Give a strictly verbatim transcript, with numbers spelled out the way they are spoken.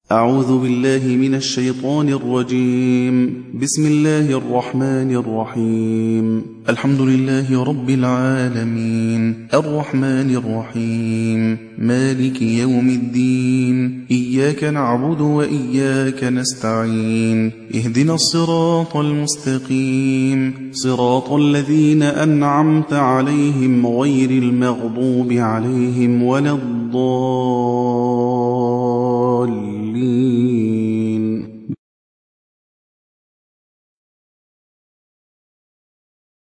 أعوذ بالله من الشيطان الرجيم. بسم الله الرحمن الرحيم. الحمد لله رب العالمين، الرحمن الرحيم، مالك يوم الدين، إياك نعبد وإياك نستعين، اهدنا الصراط المستقيم، صراط الذين أنعمت عليهم غير المغضوب عليهم ولا الضالين.